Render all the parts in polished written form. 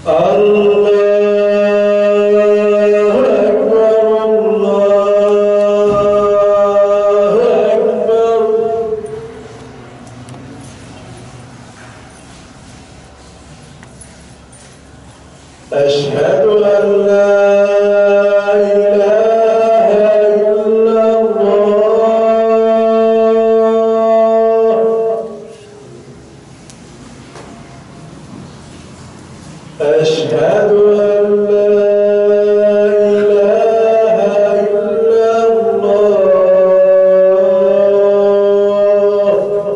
أشهد أن لا إله إلا الله. أشهد أن لا إله إلا الله.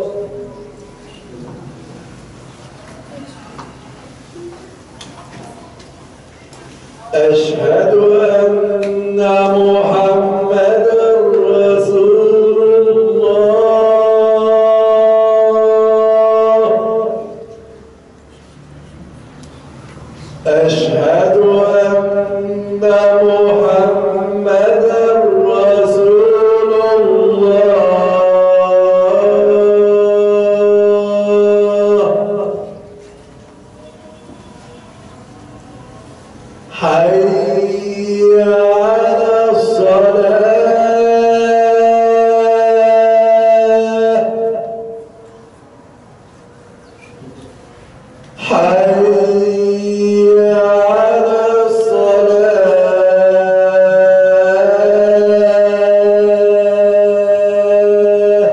أشهد أن محمدًا رسول الله. أشهد أن محمدًا رسول الله. حي على الصلاة. حي على الصلاة.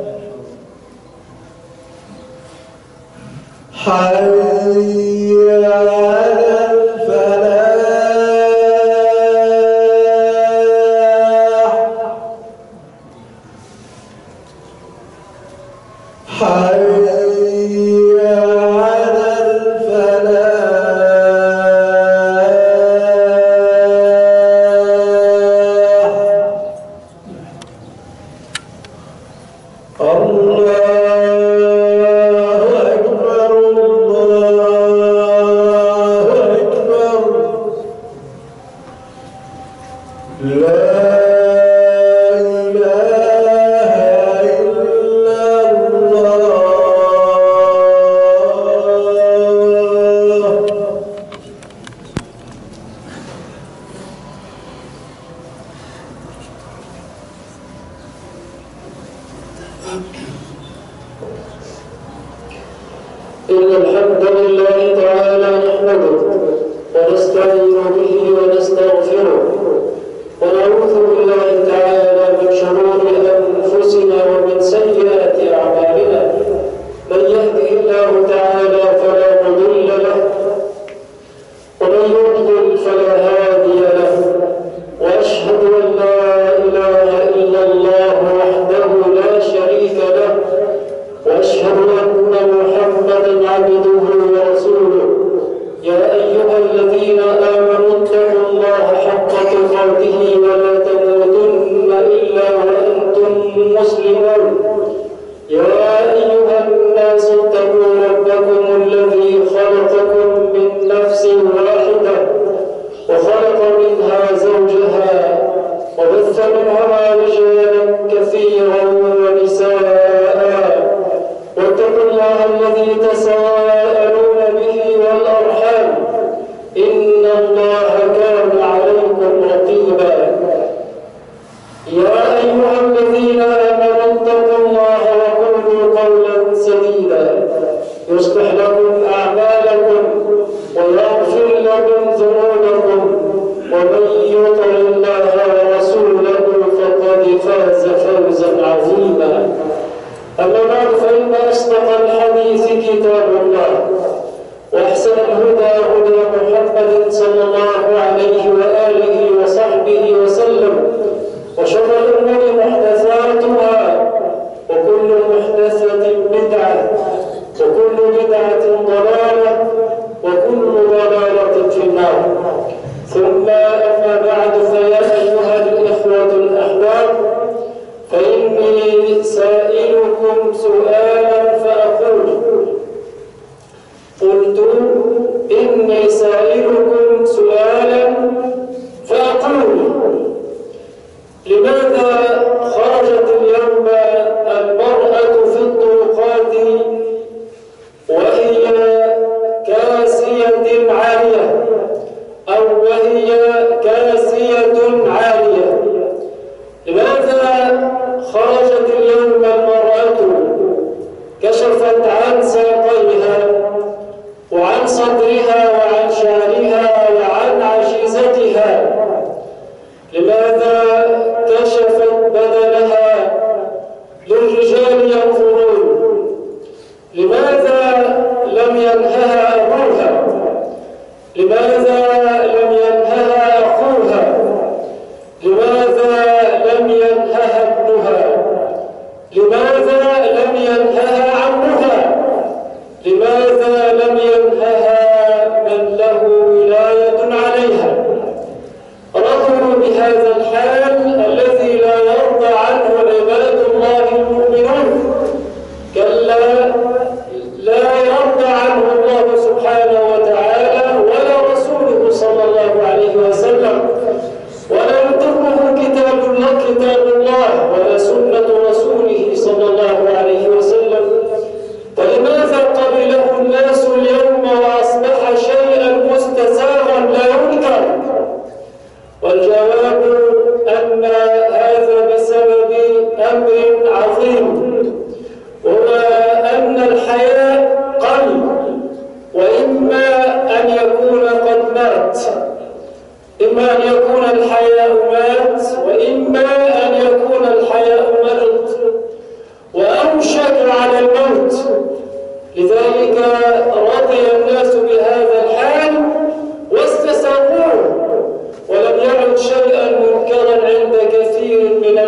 حي على الفلاح. حي على الفلاح. الله أكبر الله أكبر. لا إله إلا الله. إن الحمد لله تعالى نحمده ونستعين به ونستغفره ونعوذ بالله تعالى من شرور أنفسنا ومن سيئات أعمالنا. من يهده الله تعالى فلا مضل له ومن يضلل فلا هادي له. وأشهد أن لا إله إلا الله وحده لا شريك له. وأشهد أن محمدًا عبده ورسوله. يا أيها الذين آمنوا اتقوا الله حق تقاته ولا تموتن إلا وأنتم مسلمون. يا أيها الناس اتقوا ربكم الذي خلقكم من نفس واحدة وخلق منها زوجها وبث منهما رجالا كثيرا ونساء. واتقوا الله الذي تساءلون به والأرحام إن الله كان عليكم رقيبا. يا أيها الذين آمنوا اتقوا الله وقولوا قولا سديدا يصلح لكم أعمالكم ويغفر لكم ذنوبكم. ومن يطع الله ورسوله فقد فاز فوزا عظيما. أما بعد فإن أصدق الحديث كتاب الله وأحسن الهدى هدى محمد صلى الله عليه وآله وصحبه وسلم. وشر الأمور محدثاتها وكل محدثة بدعة وكل بدعة ضلالة وكل ضلالة في النار. ثم أما بعد فيا أيها الإخوة الأحباب فإني سائلكم سؤالا فأقول. قلت إني سائلكم سؤالا فأقول. لماذا خرجت اليوم المرأة في الطرقات وهي كاسية كاسية عالية أو وهي كاسية عالية. لماذا خرجت اليوم المرأة كشفت عن ساقيها وعن صدرها وعن شعرها وعن عجيزتها؟ لماذا كشفت بدنها للرجال ينظرون؟ لماذا لم ينهها أبوها؟ لماذا لم ينهها أخوها؟ لماذا لم ينهها ابنها؟ لماذا لم ينهها عمها؟ لماذا لم ينهها من له ولاية عليها؟ رضوا بهذا الحال الذي لا يرضى عنه عباد الله المؤمنون. كلا، لا يرضى عنه الله سبحانه وتعالى ولا رسوله صلى الله عليه وسلم، ولا يضره كتاب الله ولا سنة رسوله صلى الله عليه وسلم. فلماذا قبله الناس اليوم وأصبح شيئا مستساغا لا ينكر؟ والجواب أن هذا بسبب أمر عظيم، وهو أن الحياء قل، وإما أن يكون قد مات. إما أن يكون الحياء مات، وإما أن يكون الحياء مرض وأوشك على الموت. لذلك رضي الناس بهذا الحال واستساغوه، ولم يعد شيئا منكرا عند كثير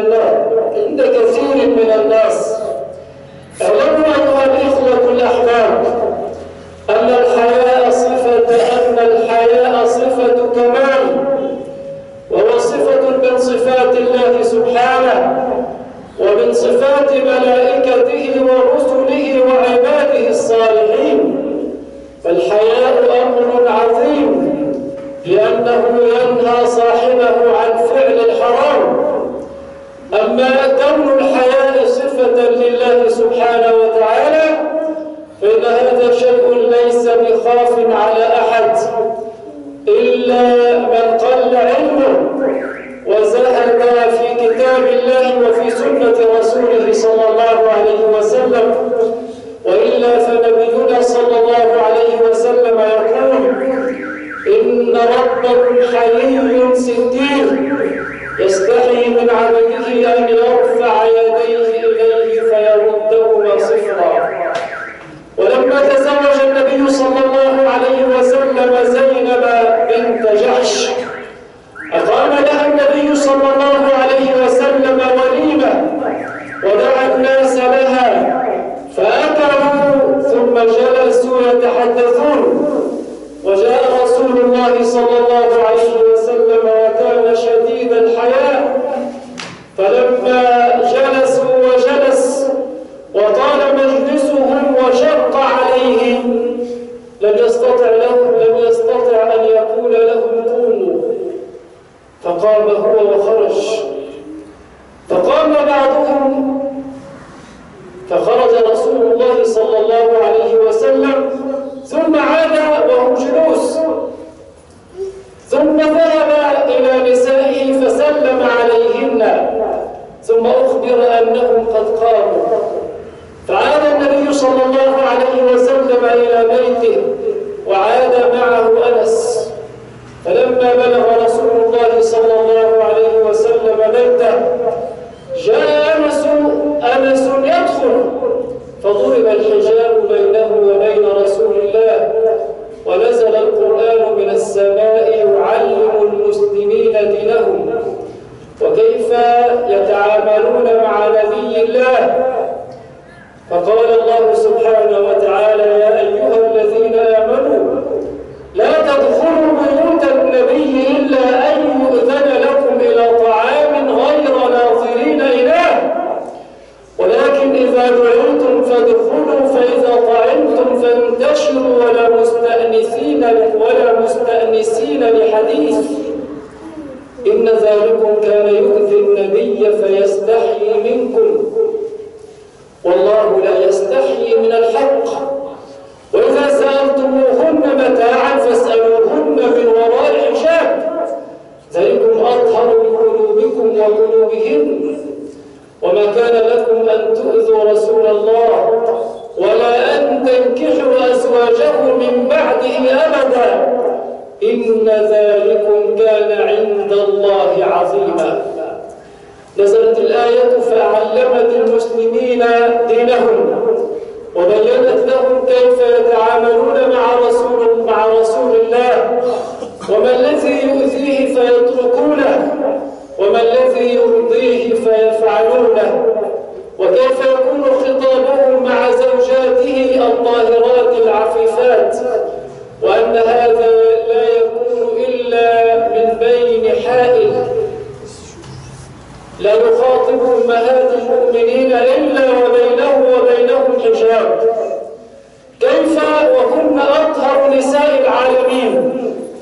من الناس. اعلموا أيها الإخوة الأحباب أن الحياء صفة كمال، وهو صفة من صفات الله سبحانه ومن صفات ملائكته ورسله وعباده الصالحين. فالحياء أمر عظيم لأنه ينهى صاحبه عن فعل الحرام. أما كون الحياء صفة لله سبحانه وتعالى فإن هذا شيء ليس بخاف على أحد إلا من قل علمه وزهد في كتاب الله وفي سنة رسوله صلى الله عليه وسلم. وإلا فنبينا صلى الله عليه وسلم يقول: إن ربكم حيي ستير يستحي من عبده أن يرفع يديه إليه فيردهما صفرا. ولما تزوج النبي صلى الله عليه وسلم زينب بنت جحش أقام لها النبي صلى الله عليه وسلم وليمة ودعا الناس لها، فأكلوا ثم جلسوا يتحدثون. وجاء رسول الله صلى الله عليه وسلم وكان شديد الحياء، فلما جلس وطال مجلسهم وشق عليهم لم يستطع أن يقول لهم قوموا، فقام هو وخرج. فقام بعضهم فخرج رسول الله صلى الله عليه وسلم ثم عاد وهم جلوس، ثم ذهب إلى نسائه فسلم عليهن، ثم أخبر أنهم قد قاموا. فعاد النبي صلى الله عليه وسلم إلى بيته وعاد معه أنس. فلما بلغ رسول الله صلى الله عليه وسلم بيته جاء أنس يدخل، فضرب الحجاب بينه وبين رسول الله، ونزل القرآن من السماء يعلم المسلمين دينهم وكيف يتعاملون مع نبي الله. فقال الله سبحانه وتعالى: يا أيها الذين آمنوا لا تدخلوا بيوت النبي إلا أن يؤذن لكم إلى طعام غير ناظرين إناه، ولكن إذا دعوتم فادخلوا، فإذا طعمتم فانتشروا ولا مستأنسين لحديث، إن ذلكم كان يؤذي النبي فيستحيي منكم، والله لا يستحيي من الحق. وإذا سألتموهن متاعا فاسألوهن من وراء حجاب، ذلكم أطهر لقلوبكم وقلوبهن. وما كان لكم أن تؤذوا رسول الله ولا أن تنكحوا أزواجه من بعده أبدا، إن ذلكم كان عند الله عظيما. نزلت الآية فعلمت المسلمين دينهم وبينت لهم كيف يتعاملون مع رسول الله، وما الذي يؤذيه فيتركونه وما الذي يرضيه فيفعلونه، وكيف يكون خطابه مع زوجاته الطاهرات العفيفات، وأن هذا لا يكون إلا من بين حائل، لا يخاطب أمهات المؤمنين إلا وبينهم حجاب. كيف وهن أطهر نساء العالمين؟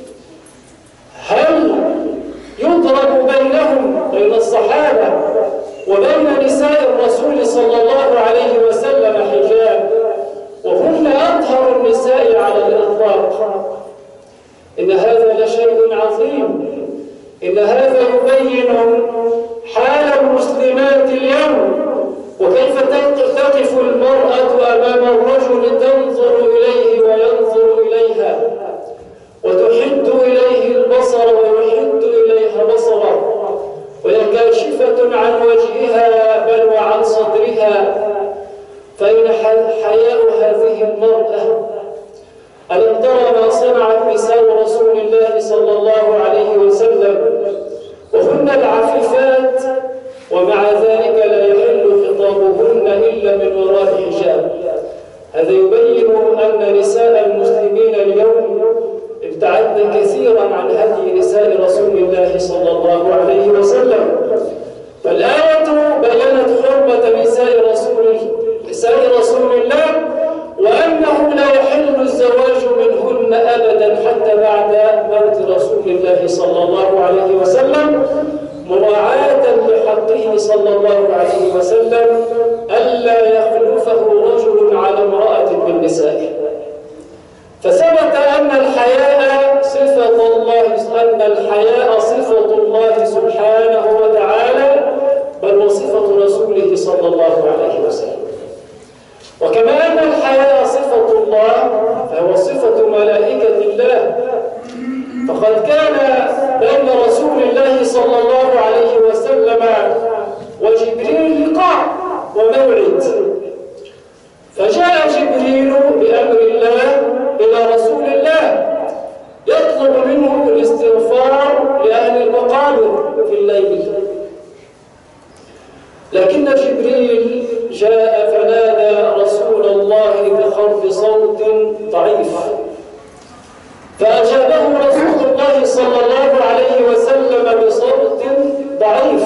هل يضرب بين الصحابة وبين نساء الرسول صلى الله عليه وسلم حجاب وهن أطهر النساء على الإطلاق؟ إن هذا لشيء عظيم. إن هذا يبين حال المسلمات اليوم، وكيف تقف المرأة أمام الرجل تنظر إليه وينظر إليها، وتحد إليه البصر ويحد إليها بصره، وهي كاشفة عن وجهها بل وعن صدرها. فأين حياء هذه المرأة؟ ألم ترى ما صنعت نساء رسول الله صلى الله عليه وسلم وهن العفيفات، ومع ذلك لا يحل خطابهن إلا من وراء حجاب؟ هذا يبين أن نساء المسلمين اليوم ابتعدن كثيرا عن هدي نساء رسول الله صلى الله عليه وسلم. فالآية بينت حرمة نساء رسول الله، وأنه لا يحل الزواج منهن أبدا حتى بعد موت رسول الله صلى الله عليه وسلم، مراعاة لحقه صلى الله عليه وسلم ألا يخلفه رجل على امرأة من نسائه. فثبت أن الحياء صفة الله سبحانه وتعالى، بل وصفة رسوله صلى الله عليه وسلم. وكما أن الحياء صفة الله فهو صفة ملائكة الله، فقد كان بين رسول الله صلى الله عليه وسلم وجبريل لقاء وموعد، فجاء جبريل بأمر الله إلى رسول الله يطلب منه الاستغفار لأهل المقابر في الليل، لكن جبريل جاء فنادى رسول الله بخفض صوت ضعيف، فأجابه رسول الله صلى الله عليه وسلم بصوت ضعيف.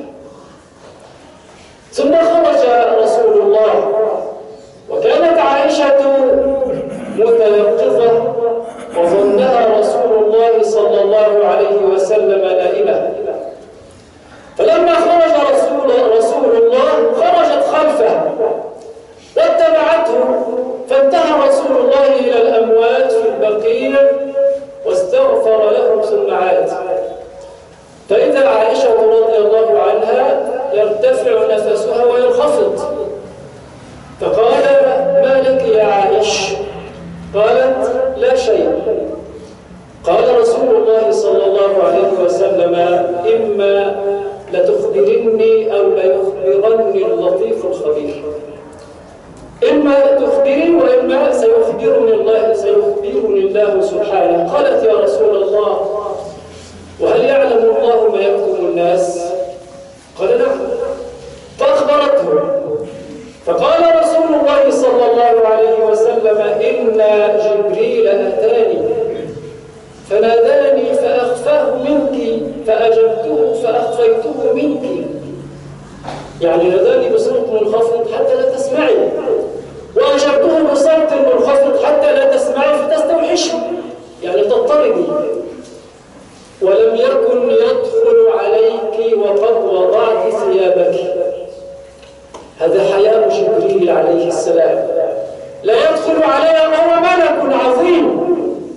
ثم خرج رسول الله، وكانت عائشة متيقظة وظنها رسول الله صلى الله عليه وسلم نائمة، فلما خرج رسول الله خرجت خلفه واتبعته، فانتهى رسول الله إلى الأموات في البقيع واستغفر لهم ثم عاد، فإذا عائشة رضي الله عنها يرتفع نفسها وينخفض، فقال: ما لك يا عائش؟ قالت: لا شيء. قال رسول الله صلى الله عليه وسلم: إما لتخبرني أو ليخبرني اللطيف الخبير. إما تخبرني وإما سيخبرني الله سبحانه. قالت: يا رسول الله، وهل يعلم الله ما يكتم الناس؟ قال: نعم. فأخبرته، فقال رسول الله صلى الله عليه وسلم: إن جبريل أتاني فناداني فأخفاه منك فأجبته فأخفيته منك، يعني ناداني بصوت منخفض حتى لا تسمعي، وأجبته بصوت منخفض حتى لا تسمعي فتستوحشي، يعني تضطربي. ولم يكن يدخل عليك وقد وضعت ثيابك. هذا حياء جبريل عليه السلام، لا يدخل علي وهو ملك عظيم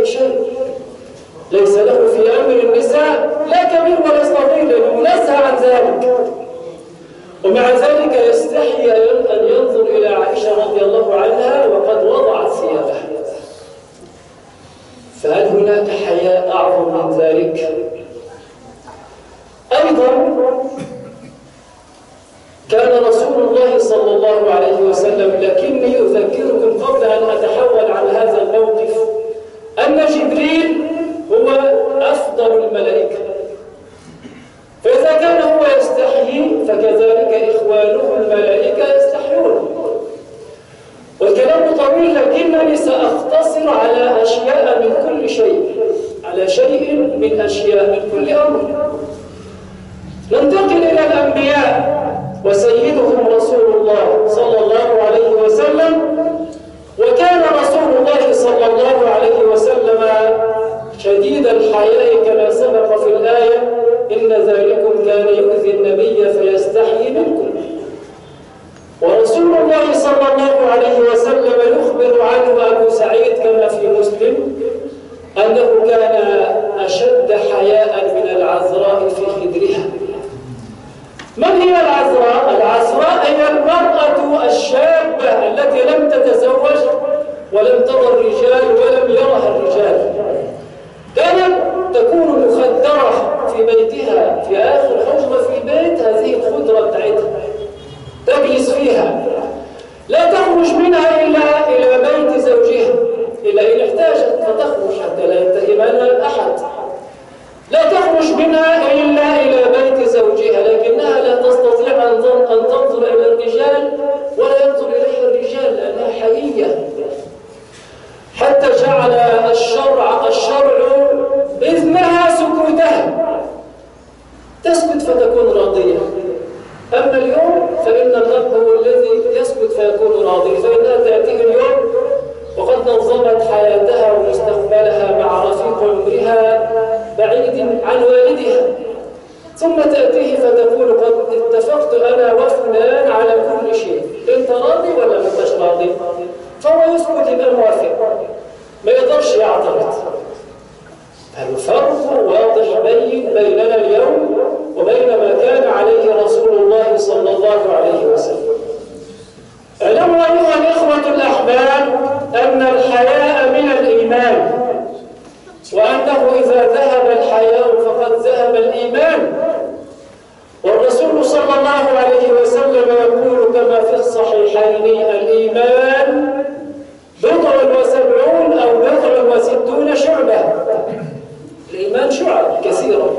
شيء، ليس له في أمر النساء لا كبير ولا صغير، لأنه منزه عن ذلك. ومع ذلك يستحي أن ينظر إلى عائشة رضي الله عنها وقد وضعت ثيابها. فهل هناك حياء أعظم من ذلك؟ أيضا كان رسول الله صلى الله عليه وسلم، لكني أذكركم قبل أن أتحول عن هذا الموقف أن جبريل هو أفضل الملائكة، فإذا كان هو يستحيي فكذلك إخوانه الملائكة يستحيون. والكلام طويل لكنني سأختصر على أشياء من كل شيء، على شيء من أشياء من كل أمر. ننتقل إلى الأنبياء وسيدهم رسول الله صلى الله عليه وسلم. وكان رسول الله صلى الله عليه وسلم شديد الحياء كما سبق في الآية: إن ذلكم كان يؤذي النبي فيستحيي منكم. ورسول الله صلى الله عليه وسلم يخبر عنه أبو سعيد كما في مسلم أنه كان أشد حياء من العذراء في خدرها. من هي العذراء؟ العذراء هي المرأة الشابة التي لم تتزوج ولم ترى الرجال ولم يرها الرجال. كانت تكون مخدرة في بيتها، في آخر حجرة في البيت، هذه الخضرة بتاعتها تجلس فيها، لا تخرج منها إلا إلى بيت زوجها إلا إن احتاجت فتخرج حتى لا يتهمها أحد. لا تخرج منها إلا إلى بيت زوجها، لكنها لا تستطيع أن تنظر إلى الرجال ولا ينظر إليها الرجال لأنها حيية. حتى جعل الشرع إذنها سكوتها، تسكت فتكون راضية. أما اليوم فإن الرب هو الذي يسكت فيكون راضيا، فإنها تأتيه اليوم وقد نظمت حياتها ومستقبلها مع رفيق عمرها بعيد عن والدها، ثم تأتيه فتقول قد اتفقت أنا وفلان على كل شيء، أنت راضي ولا ما أنتش راضي؟ فهو يسكت يبقى موافق، ما يقدرش يعترض. الفرق واضح بيننا اليوم وبين ما كان عليه رسول الله صلى الله عليه وسلم. اعلموا أيها الإخوة الأحباب أن الحياء من الإيمان، وأنه إذا ذهب الحياء فقد ذهب الإيمان. والرسول صلى الله عليه وسلم يقول كما في الصحيحين: الإيمان 70 أو 60 شعبة. الإيمان شعب كثيرة،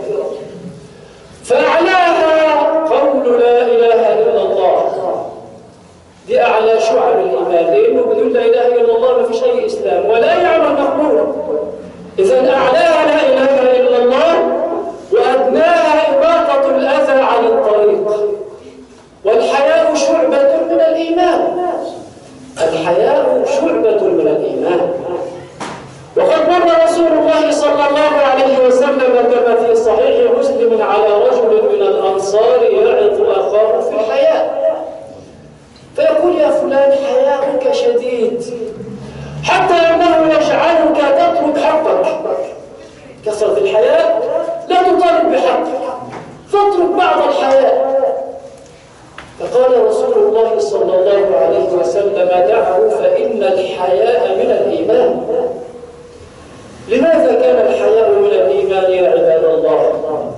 فأعلاها قول لا إله إلا الله. دي أعلى شعب الإيمان، لأنه بدون لا إله إلا الله ما فيش أي إسلام ولا أي عمل مقبول. إذا أعلاها لا إله إلا الله، وأدناها إماطة الأذى عن الطريق. والحياء شعبة من الإيمان، الحياء شعبة من الإيمان. وقد مر رسول الله صلى الله عليه وسلم كما في صحيح مسلم على رجل من الأنصار يعظ أخاه في الحياء، فيقول: يا فلان حياؤك شديد حتى أنه يجعلك تترك حقك. كثرة الحياء لا تطالب بحقك، فاترك بعض الحياء. فقال رسول الله صلى الله عليه وسلم: دعه فإن الحياء من الإيمان. لماذا كان الحياء من الإيمان يا عباد الله؟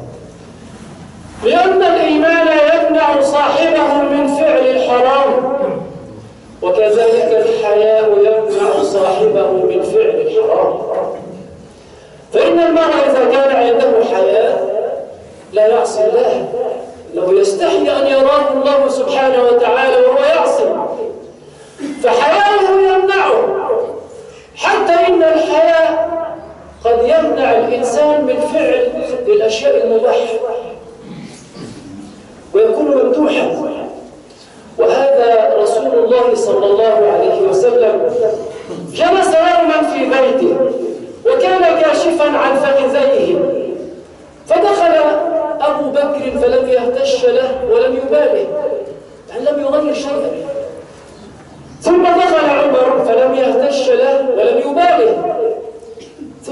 لأن الإيمان يمنع صاحبه من فعل الحرام، وكذلك الحياء يمنع صاحبه من فعل الحرام. فإن المرء إذا كان عنده حياء لا يعصي الله، إنه يستحي أن يراه الله سبحانه وتعالى وهو يعصي، فحياؤه يمنعه. حتى إن الحياء قد يمنع الإنسان من فعل الأشياء المباحة ويكون ممدوحا. وهذا رسول الله صلى الله عليه وسلم جلس يوما في بيته وكان كاشفا عن فخذيه، فدخل أبو بكر فلم يهتش له ولم يباله، يعني لم يغير شيئا. ثم دخل عمر فلم يهتش له ولم يباله.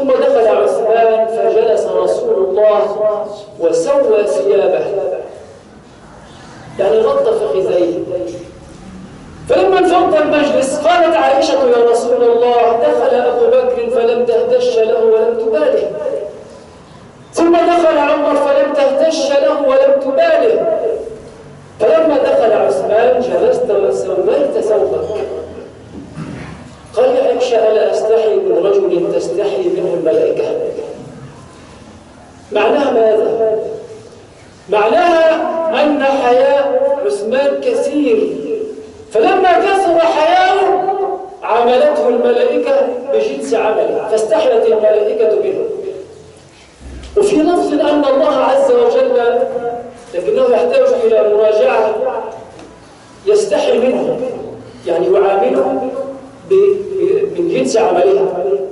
عائشة ألا أستحي من رجل تستحي منه الملائكة. معناها ماذا؟ معناها أن حياء عثمان كثير، فلما كثر حياؤه عملته الملائكة بجنس عمله فاستحيت الملائكة منه. وفي لفظ أن الله عز وجل لكنه يحتاج إلى مراجعة يستحي منه، يعني يعامله من جنس عمله.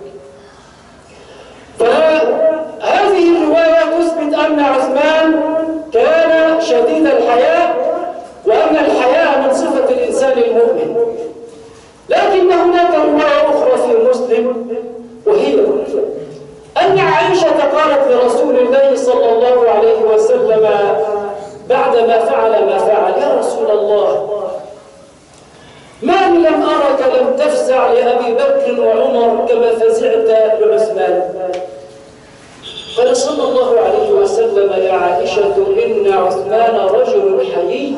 فهذه الرواية تثبت أن عثمان كان شديد الحياء وأن الحياء من صفة الإنسان المؤمن. لكن هناك رواية أخرى في مسلم، وهي أن عائشة قالت لرسول الله صلى الله عليه وسلم بعدما فعل ما فعل: يا رسول الله، ما لم أرك لم تفزع لأبي بكر وعمر كما فزعت لعثمان. قال صلى الله عليه وسلم: يا عائشة، إن عثمان رجل حيي،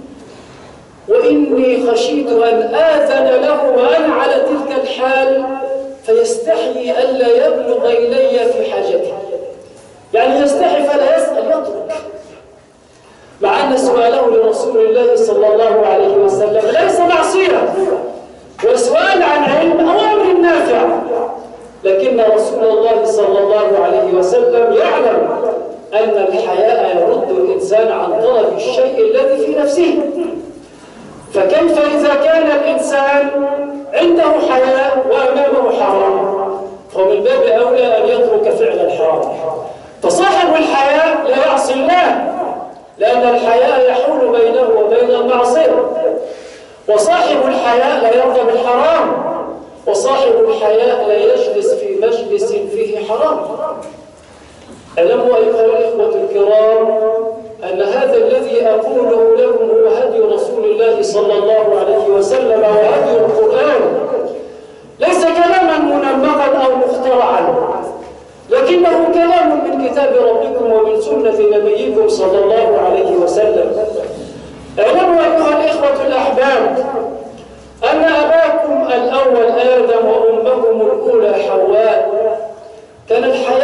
وإني خشيت أن آذن له وأنا على تلك الحال فيستحي ألا يبلغ إلي في حاجته. يعني يستحي فلا يسأل، يترك، مع أن سؤاله لرسول الله صلى الله عليه وسلم ليس معصية، وسؤال عن علم أو أمر نافع، لكن رسول الله صلى الله عليه وسلم يعلم أن الحياء يرد الإنسان عن طلب الشيء الذي في نفسه. فكيف إذا كان الإنسان عنده حياء وأمامه حرام؟ فمن باب أولى أن يترك فعل الحرام. فصاحب الحياء لا يعصي الله، لأن الحياء يحول بينه وبين المعصية. وصاحب الحياء لا يرضى بالحرام، وصاحب الحياء لا يجلس في مجلس فيه حرام. اعلموا أيها الإخوة الكرام أن هذا الذي أقوله لكم هو هدي رسول الله صلى الله عليه وسلم وهدي القرآن، ليس كلاما منمقا أو مخترعا، لكنه كلام من كتاب ربكم ومن سنة نبيكم صلى الله عليه وسلم. اعلموا أيها الإخوة الأحباب أن أباكم الأول آدم وأمكم الأولى حواء كان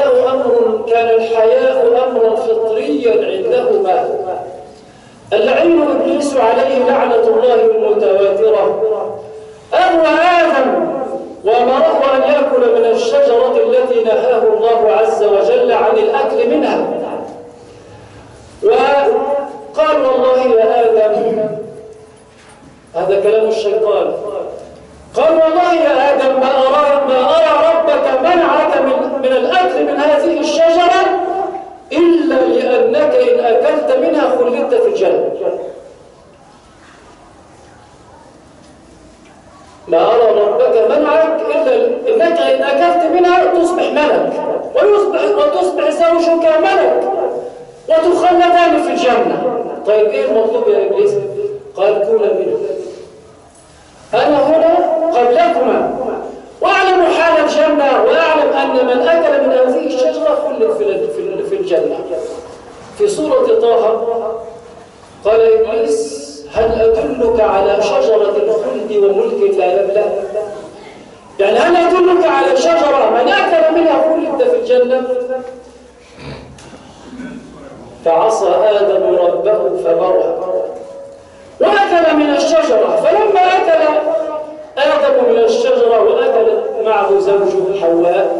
الحياء أمرا فطريا عندهما. اللعين إبليس عليه لعنة الله المتواترة أغوى آدم وأمره أن يأكل من الشجرة التي نهاه الله عز وجل عن الأكل منها، وقال: والله يا آدم، هذا كلام الشيطان، قال: والله يا آدم ما أرى ربك منعك من الأكل من هذه الشجرة إلا لأنك إن أكلت منها خلدت في الجنة. ما أرى ربك منعك إلا إنك إن أكلت منها تصبح ملك، وتصبح زوجك ملك، وتخلدان في الجنة. طيب إيه المطلوب يا إبليس؟ قال: كولا منه، أنا هنا قبلكما، وأعلم حال الجنة، وأعلم أن من أكل من هذه الشجرة خلد في الجنة. في سورة طه قال إبليس: هل أدلك على شجرة الخلد وملك لا يبلى؟ يعني هل أدلك على شجرة من أكل منها خلد في الجنة؟ فعصى آدم ربه فغوى وأكل من الشجرة. فلما أكل آدم من الشجرة وأكلت معه زوجه حواء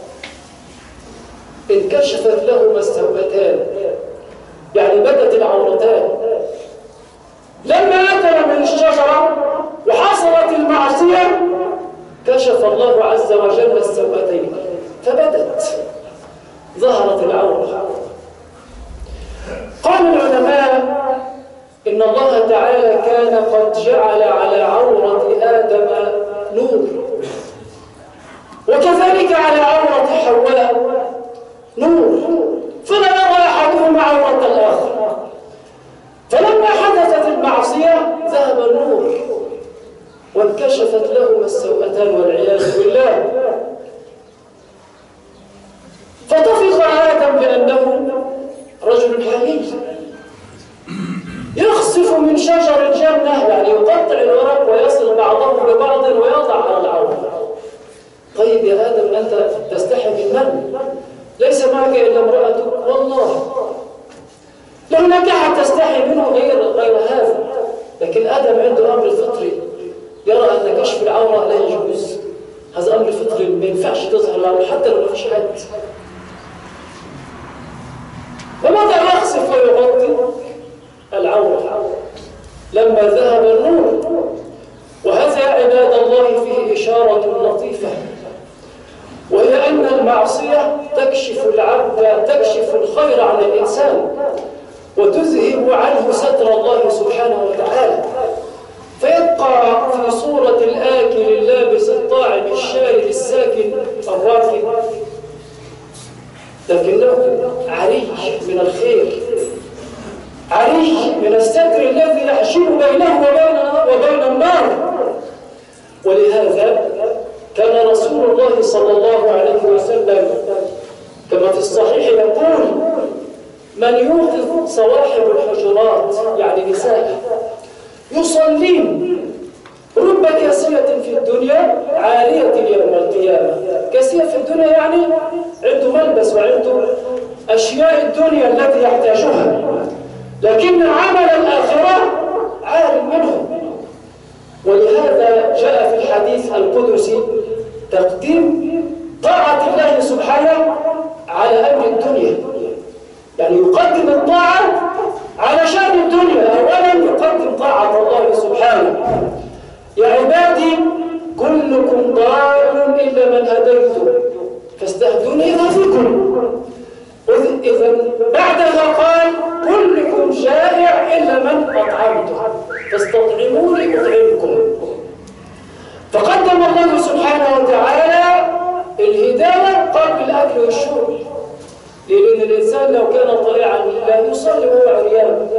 انكشفت لهما السوءتان، يعني بدت العورتان. لما أكل من الشجرة وحصلت المعصية كشف الله عز وجل السوءتين فبدت، ظهرت العورة. قال العلماء إن الله تعالى كان قد جعل على عورة آدم نور، وكذلك على عورة حواء نور، فلا يرى أحدهما عورة الآخر. فلما حدثت المعصية ذهب النور وانكشفت لهما السوءتان والعياذ بالله. فطفق آدم بأنه رجل حليم يخسف من شجر الجنة، يعني يقطع الورق ويصل بعضه ببعض ويضع على العورة. أنت تستحي من من؟ ليس معك إلا امرأتك والله. لو نجحت تستحي منه غير هذا. لكن آدم عنده أمر فطري يرى أن كشف العورة لا يجوز. هذا أمر فطري ما ينفعش تظهر العورة حتى لو ما فيش حد. فماذا يخسف ويغطي العورة لما ذهب النور؟ وهذا يا عباد الله فيه إشارة لطيفة، وهي أن المعصية تكشف العبد، تكشف الخير عن الإنسان وتذهب عنه ستر الله سبحانه وتعالى، فيبقى في صورة الآكل اللابس الطاعم الشارب الساكن الراكب، لكنه عري من الخير، عري من الستر الذي يحشر بينه وبين النار. ولهذا كان رسول الله صلى الله عليه وسلم كما في الصحيح يقول: من يوقظ صواحب الحجرات يعني نساء يصلين رب كاسية في الدنيا عالية يوم القيامة. كاسية في الدنيا يعني عنده ملبس وعنده أشياء الدنيا التي يحتاجها، لكن عمل الآخرة عار منه. ولهذا جاء في الحديث القدسي تقديم طاعة الله سبحانه على أمر الدنيا، يعني يقدم الطاعة على شأن الدنيا. أولا يقدم طاعة الله سبحانه: يا عبادي كلكم ضال إلا من هديته فاستهدوني أهدكم. إذا بعدها قال: كلكم جائع إلا من أطعمته فاستطعموني أطعمكم. فقدم الله سبحانه وتعالى الهداية قبل الأكل والشرب، لأن الإنسان لو كان طائعا لا يصلي وهو عريان،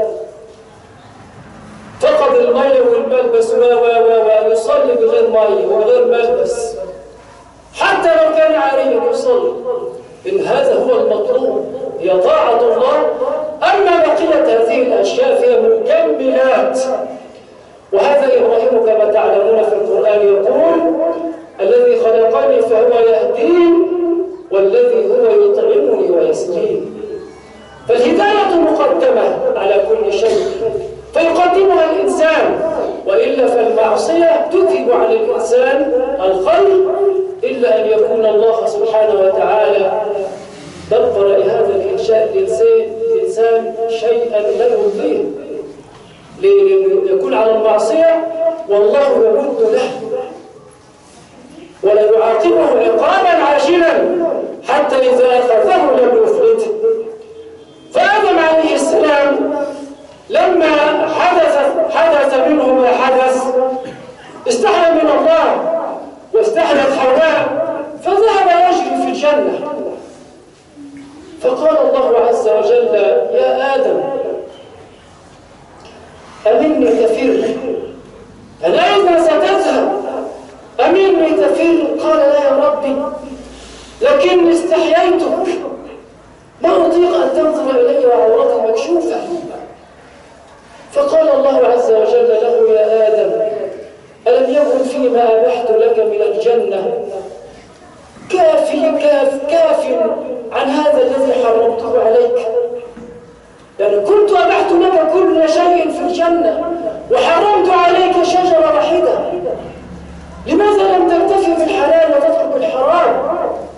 فقد المية والملبس ويصلي بغير مية وغير ملبس، حتى لو كان عاريا يصلي. إن هذا هو المطلوب، هي طاعة الله. أما بقية هذه الأشياء فيها مكملات. وهذا إبراهيم كما تعلمون في القرآن يقول: الذي خلقني فهو يهدين والذي هو يطعمني ويسقين. فالهداية مقدمة على كل شيء فيقدمها الإنسان، وإلا فالمعصية تذهب عن الإنسان الخير، إلا أن يكون الله سبحانه وتعالى دبر لهذا الإنسان شيئا لا يرضيه ليكون على المعصية، والله يمد له ولا يعاقبه عقابا عاجلا حتى إذا أخذه لم يفلته. فآدم عليه السلام لما حدث منه ما حدث استحيا من الله واستحيت حواء، فذهب يجري في الجنة. فقال الله عز وجل: يا آدم أمني تفر؟ أنا إذا ستذهب أمني تفر؟ قال: لا يا ربي، لكني استحييتك، ما أطيق أن تنظر إلي وعورتي مكشوفة. فقال الله عز وجل له: يا آدم ألم يكن فيما أبحت لك من الجنة كاف عن هذا الذي حرمته عليك؟ يعني كنت أبحت لك كل شيء في الجنة وحرمت عليك شجرة واحدة، لماذا لم تكتفي بالحلال وتترك الحرام؟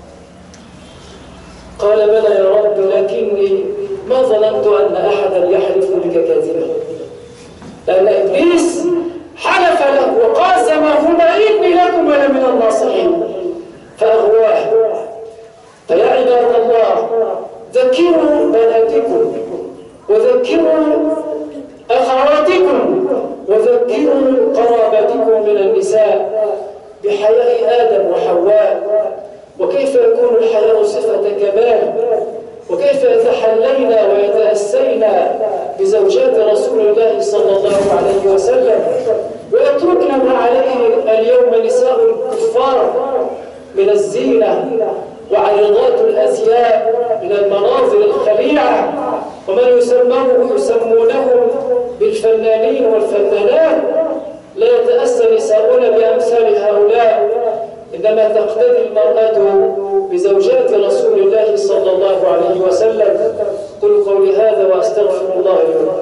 قال: بلى يا رب، لكني ما ظننت أن أحدا يحلف بك كاذبا، لأن إبليس حلف له وقاسمهما إني لكم لمن الناصحين فأغواه. فيا عباد الله، ذكروا بناتكم وذكروا أخواتكم وذكروا قرابتكم من النساء بحياء آدم وحواء، وكيف يكون الحياء صفة كمال، وكيف يتحلينا ويتأسينا بزوجات رسول الله صلى الله عليه وسلم، ويتركنا ما عليه اليوم نساء الكفار من الزينة وعرضات الأزياء من المناظر الخليعة، ومن يسمونه بالفنانين والفنانات. لا يتأسى نساؤنا بأمثال هؤلاء، إنما تقتدي المرأة بزوجات رسول الله صلى الله عليه وسلم. قل قولي هذا وأستغفر الله لكم.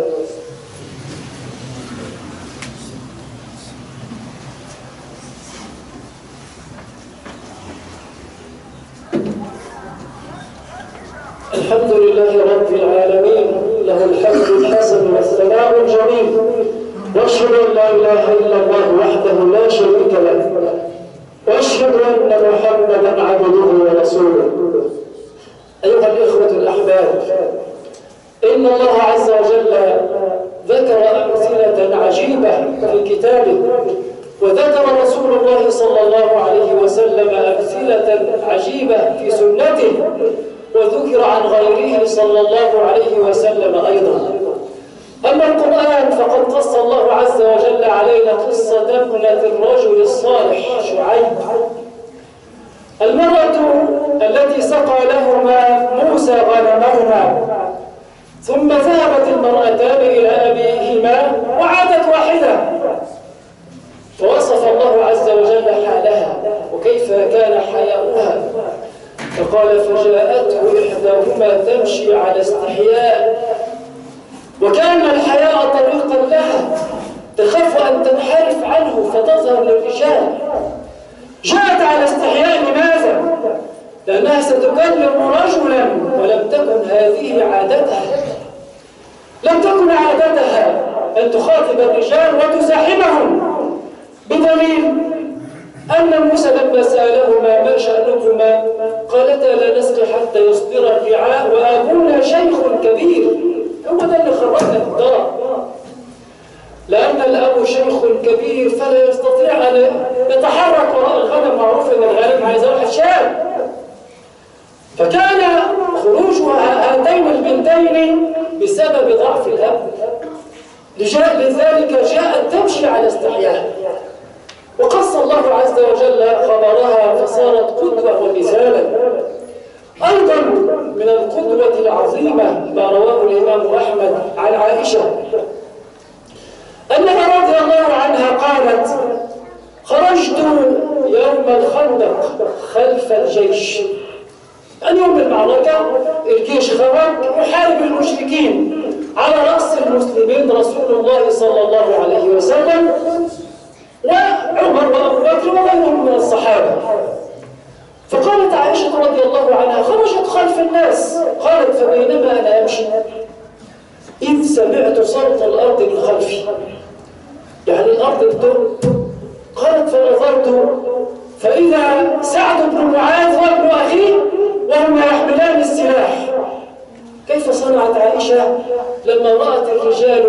الحمد لله رب العالمين، له الحمد الحسن والثناء الجميل، واشهد ان لا اله الا الله وحده لا شريك له، واشهد ان محمدا عبده ورسوله. ايها الاخوه الاحباب، ان الله عز وجل ذكر امثله عجيبه في كتابه، وذكر رسول الله صلى الله عليه وسلم امثله عجيبه في سنته، وذكر عن غيره صلى الله عليه وسلم أيضا. أما القرآن فقد قص الله عز وجل علينا قصة ابنة الرجل الصالح شعيب، المرأة التي سقى لهما موسى غنمهما، ثم ذهبت المرأتان إلى أبيهما وعادت واحدة، فوصف الله عز وجل حالها وكيف كان حياؤها، فقال فجاءته إحداهما تمشي على استحياء، وكان الحياء طريقا لها تخاف أن تنحرف عنه فتظهر للرجال. جاءت على استحياء، لماذا؟ لأنها ستكلم رجلا، ولم تكن هذه عادتها، لم تكن عادتها أن تخاطب الرجال وتزاحمهم، بدليل أن موسى لما سألهما ما شأنكما قالتا لا نسقي حتى يصدر الرعاء وأبونا شيخ كبير. هو ده اللي خرجنا الدار، لأن الأب شيخ كبير فلا يستطيع أن يتحرك وراء الغنم، معروف أن الغنم عايز واحد شاب، فكان خروجها هاتين البنتين بسبب ضعف الأب، لذلك جاءت تمشي على استحياء، وقص الله عز وجل خبرها فصارت قدوة ومثالا. أيضا من القدوة العظيمة ما رواه الإمام أحمد عن عائشة أنها رضي الله عنها قالت: خرجت يوم الخندق خلف الجيش، يعني يوم المعركة الجيش خرج يحارب المشركين، على رأس المسلمين رسول الله صلى الله عليه وسلم وعمر وأبو بكر وغيرهم من الصحابة. فقالت عائشة رضي الله عنها: خرجت خلف الناس، قالت فبينما أنا أمشي إذ سمعت صوت الأرض من خلفي، يعني الأرض بتدق. قالت فنظرت فإذا سعد بن معاذ وابن أخيه وهما يحملان السلاح. كيف صنعت عائشة لما رأت الرجال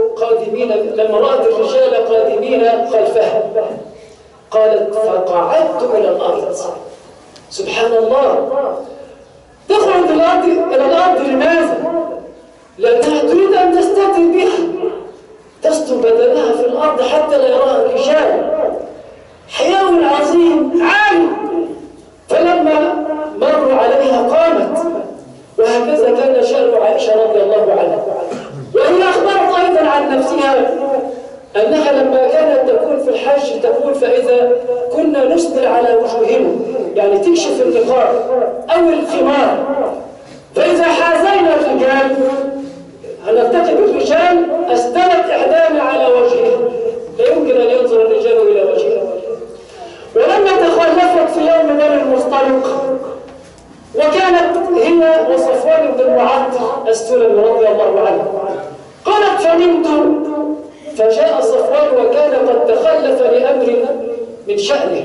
قادمين خلفها؟ قالت فقعدت إلى الأرض. سبحان الله، تقعد إلى الأرض لماذا؟ لأنها تريد أن تستتر بها، تستر بدنها في الأرض حتى لا يراها الرجال. حياء عظيم عالي. فلما مروا عليها قامت، وهكذا كان شأن عائشة رضي الله عنها. وهي أخبرت أيضا عن نفسها أنها لما كانت تكون في الحج تقول: فإذا كنا نسدل على وجوهنا، يعني تكشف النقاب أو الخمار، فإذا حازينا الرجال هنلتقي بالرجال أسدلت إحدانا على وجهها، لا يمكن أن ينظر الرجال إلى وجهها. ولما تخلفت في يوم بني المصطلق، وكانت هي وصفوان بن المعطل السلمي رضي الله عنه، قالت فنمت، فجاء صفوان وكان قد تخلف لأمر من شأنه.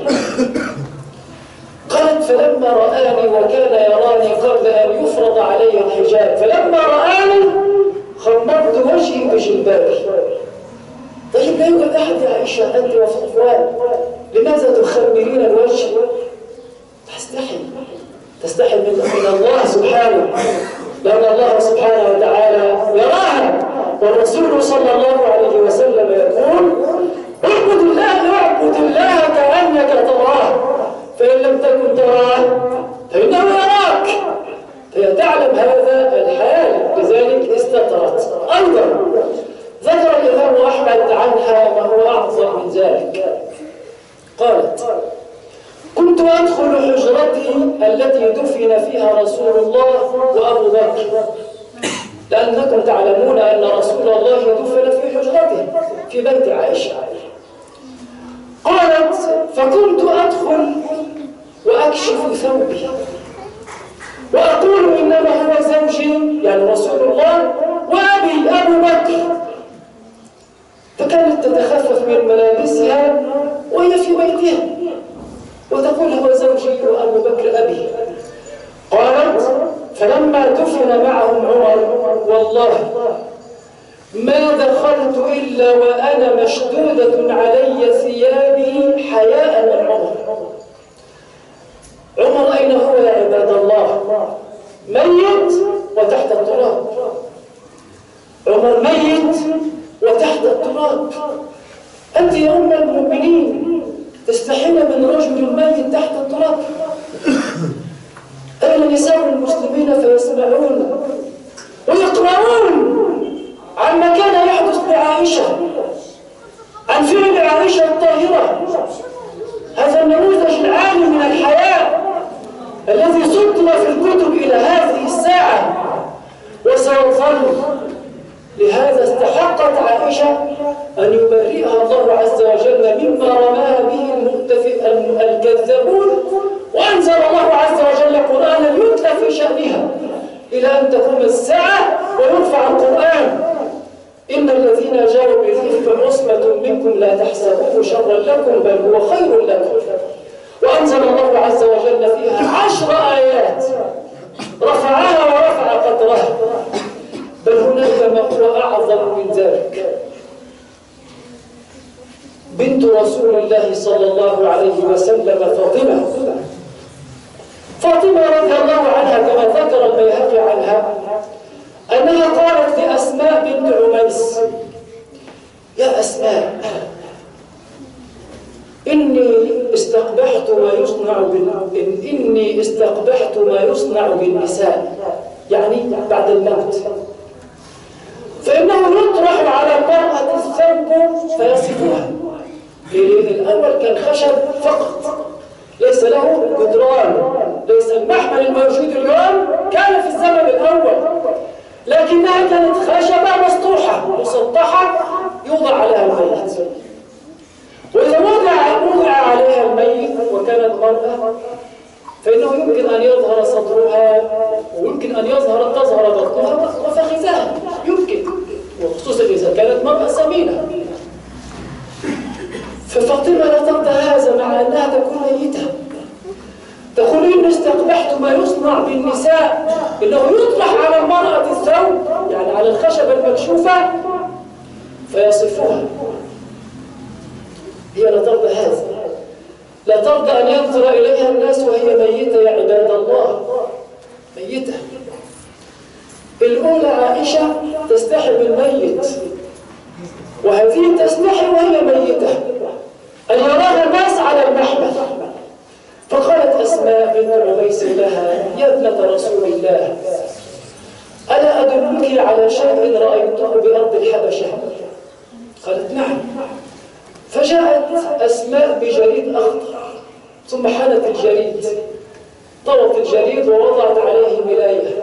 قالت فلما رآني وكان يراني قبل أن يفرض علي الحجاب، فلما رآني خمرت وجهي بجلبابي. طيب لا يوجد أحد يا عائشة أنت وصفوان، لماذا تخمرين الوجه؟ تستحي من الله سبحانه، لأن الله سبحانه وتعالى يراها، والرسول صلى الله عليه وسلم يقول: اعبد الله كأنك تراه، فإن لم تكن تراه فإنه يراك. فهي تعلم هذا الحال، لذلك استترت. أيضا ذكر الإمام أحمد عنها ما هو أعظم من ذلك. قالت: التي دفن فيها رسول الله وأبو بكر، لأنكم تعلمون أن رسول الله دفن في حجرته في بيت عائشة. قالت: فكنت أدخل وأكشف ثوبي وأقول إنما هو زوجي، يعني رسول الله، وأبي أبو بكر. فكانت تتخفف من ملابسها وهي في بيتها وتقول: هو زوجي وأبو بكر أبي. قالت: فلما دفن معهم عمر والله ما دخلت إلا وأنا مشدودة علي ثيابي حياء من عمر. عمر أين هو يا عباد الله؟ ميت وتحت التراب. عمر ميت وتحت التراب. أنت يا أم المؤمنين تستحين من رجل ميت تحت التراب؟ أين نساء المسلمين فيسمعون ويقرؤون عن ما كان يحدث لعائشة، عن فعل عائشة الطاهرة، هذا النموذج العالي من الحياة الذي سطر في الكتب إلى هذه الساعة وسيظل. لهذا استحقت عائشة أن يبرئها الله عز وجل مما رماها به الكذابون، وأنزل الله عز وجل قرآنا يتلى في شأنها إلى أن تقوم الساعة ويرفع القرآن: إن الذين جاءوا بالإفك عصبة منكم لا تحسبوه شرا لكم بل هو خير لكم. وأنزل الله عز وجل فيها 10 آيات رفعها ورفع قدرها. بل هناك ما هو أعظم من ذلك. بنت رسول الله صلى الله عليه وسلم فاطمة رضي الله عنها كما ذكر البيهقي عنها أنها قالت لأسماء بنت عميس: يا أسماء، إني استقبحت ما يصنع بالنساء، يعني بعد الموت، فإنه يطرح على المرأة الثوب فيصفها. الأول كان خشب فقط، ليس له جدران، ليس المحمل الموجود اليوم كان في الزمن الأول، لكنها كانت خشبة مسطوحة مسطحة يوضع عليها الميت. وإذا وضع عليها الميت وكانت مرأة فإنه يمكن أن يظهر صدرها، ويمكن أن تظهر بطنها وفخذها، يمكن، وخصوصا إذا كانت مرأة سمينة. ففاطمة لا ترضى هذا مع أنها تكون ميتة. تقول: إني استقبحت ما يصنع بالنساء، إنه يطرح على المرأة الثوب، يعني على الخشبة المكشوفة، فيصفها. هي لا ترضى هذا، لا ترضى أن ينظر إليها الناس وهي ميتة يا عباد الله، ميتة. الأولى عائشة تستحي بالميت، وهذه تستحي وهي ميتة أن يراها الناس على المحمل. فقالت أسماء بنت عميس لها: يا ابنة رسول الله، ألا أدلك على شيء رأيته بأرض الحبشة؟ قالت: نعم. فجاءت أسماء بجريد أخضر، ثم حنت الجريد، طوت الجريد ووضعت عليه ملاية،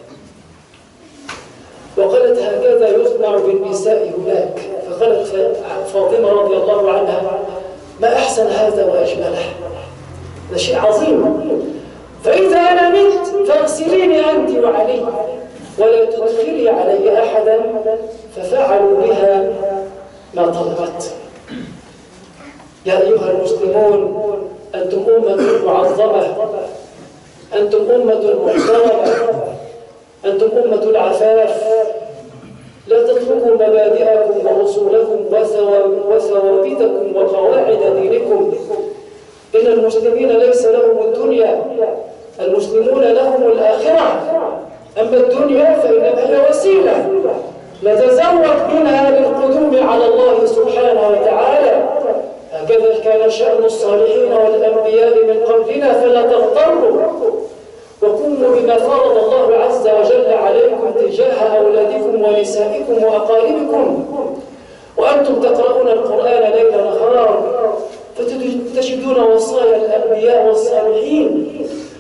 وقالت: هكذا يصنع بالنساء هناك. فقالت فاطمة رضي الله عنها: ما أحسن هذا وأجمله، ده شيء عظيم. فإذا أنا مت فاغسليني أنت وعلي ولا تدخلي علي أحدا. ففعلوا بها ما طلبت. يا أيها المسلمون، أنتم أمة معظمة، أنتم أمة محترمة، أنتم أمة العفاف. لا تتركوا مبادئكم وأصولكم وثوابتكم وقواعد دينكم. إن المسلمين ليس لهم الدنيا، المسلمون لهم الآخرة. أما الدنيا فإنها هي وسيلة نتزود منها للقدوم على الله سبحانه وتعالى. هكذا كان شأن الصالحين والأنبياء من قبلنا، فلا تغتروا وكونوا بما فرض الله عز وجل عليكم تجاه أولادكم ونسائكم وأقاربكم. وأنتم تقرؤون القرآن ليل نهار فتجدون وصايا الأنبياء والصالحين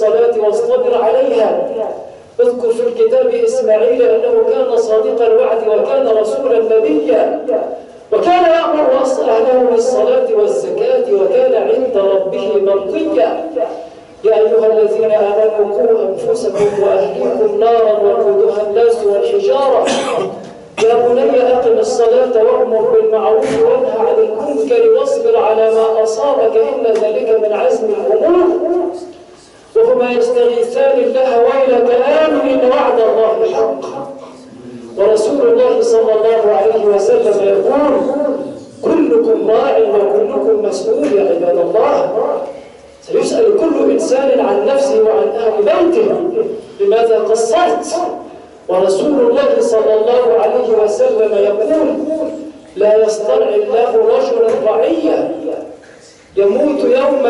الصلاة واصطبر عليها. اذكر في الكتاب إسماعيل أنه كان صادق الوعد وكان رسولا نبيا، وكان يأمر أهله بالصلاة والزكاة وكان عند ربه مرضيا. يا أيها الذين آمنوا قوا أنفسكم وأهليكم نارا وقودها الناس والحجارة. يا بني أقم الصلاة وأمر بالمعروف وانهى عن المنكر واصبر على ما أصابك إن ذلك من عزم الأمور. وهما يستغيثان الله ويلك آمن إن وعد الله حق. ورسول الله صلى الله عليه وسلم يقول: كلكم راع وكلكم مسؤول يا عباد الله. سيسأل كل إنسان عن نفسه وعن أهل بيته. لماذا قصرت؟ ورسول الله صلى الله عليه وسلم يقول: لا يسترعي الله رجلا رعيا يموت يوم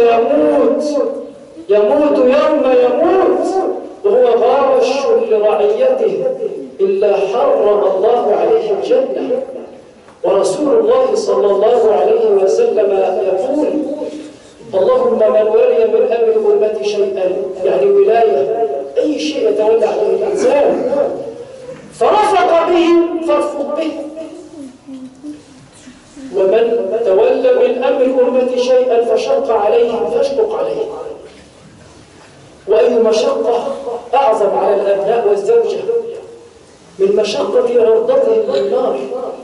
يموت وهو غاش لرعيته إلا حرم الله عليه الجنة. ورسول الله صلى الله عليه وسلم يقول: اللهم من ولي من أمر الأمة شيئا، يعني ولاية أي شيء يتولى عليه الإنسان، فرفق به فارفق به، ومن تولى من أمر الأمة شيئا فشق عليه فاشقق عليه. وأي مشقة أعظم على الأبناء والزوجة من مشقة عرضتهم للنار،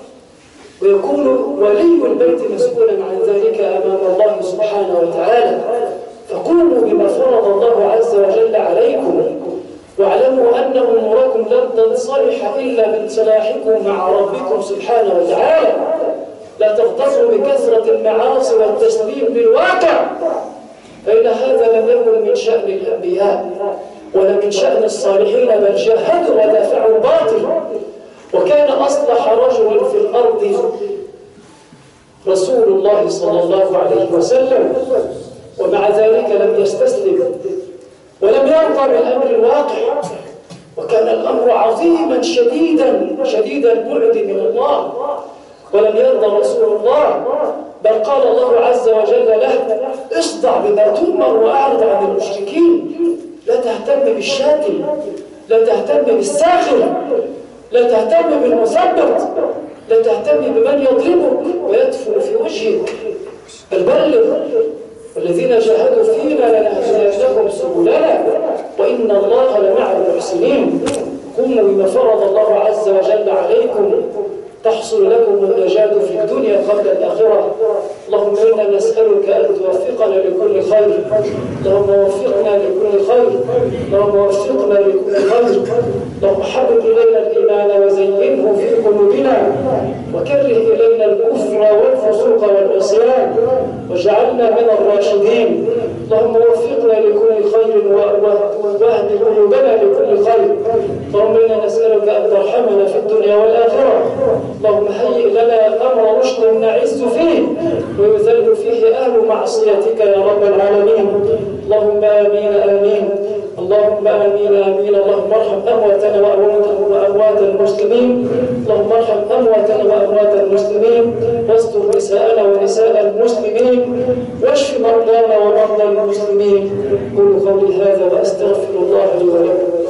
ويكون ولي البيت مسؤولا عن ذلك أمام الله سبحانه وتعالى. فقوموا بما فرض الله عز وجل عليكم، واعلموا أن أموركم لن تنصلح إلا بانصلاحكم مع ربكم سبحانه وتعالى. لا تغتروا بكثرة المعاصي والتسليم للواقع، فإن هذا لم يكن من شأن الأنبياء ولا من شأن الصالحين، بل جاهدوا ودافعوا الباطل. وكان أصلح رجل في الأرض رسول الله صلى الله عليه وسلم، ومع ذلك لم يستسلم ولم يرضى بالأمر الواقع، وكان الأمر عظيما شديد البعد من الله، ولم يرضى رسول الله، بل قال الله عز وجل له: اصدع بما تؤمر وأعرض عن المشركين. لا تهتم بالشاكل، لا تهتم بالساخر، لا تهتم بالمثبت، لا تهتم بمن يضربك ويدفن في وجهك، بل بلغ. والذين جاهدوا فينا لنهدينهم سبلنا وإن الله لمع المحسنين. قوموا بما فرض الله عز وجل عليكم تحصل لكم النجاة في الدنيا قبل الآخرة. اللهم إنا نسألك أن توفقنا لكل خير، اللهم وفقنا لكل خير، اللهم وفقنا لكل خير. اللهم حبب إلينا الإيمان وزينه في قلوبنا، وكره إلينا الكفر والفسوق والعصيان، واجعلنا من الراشدين. اللهم وفقنا لكل خير واهد قلوبنا لكل خير. اللهم إنا نسألك أن ترحمنا في الدنيا والآخرة. اللهم هيئ لنا أمر رشد نعز فيه ويذل فيه أهل معصيتك يا رب العالمين. اللهم آمين آمين، اللهم آمين آمين. اللهم ارحم أمواتنا وأموات المسلمين، اللهم ارحم أمواتنا وأموات المسلمين، واستر نساءنا ونساء المسلمين، واشف مرضانا ومرضى المسلمين. قولوا قولي هذا وأستغفر الله لي ولكم.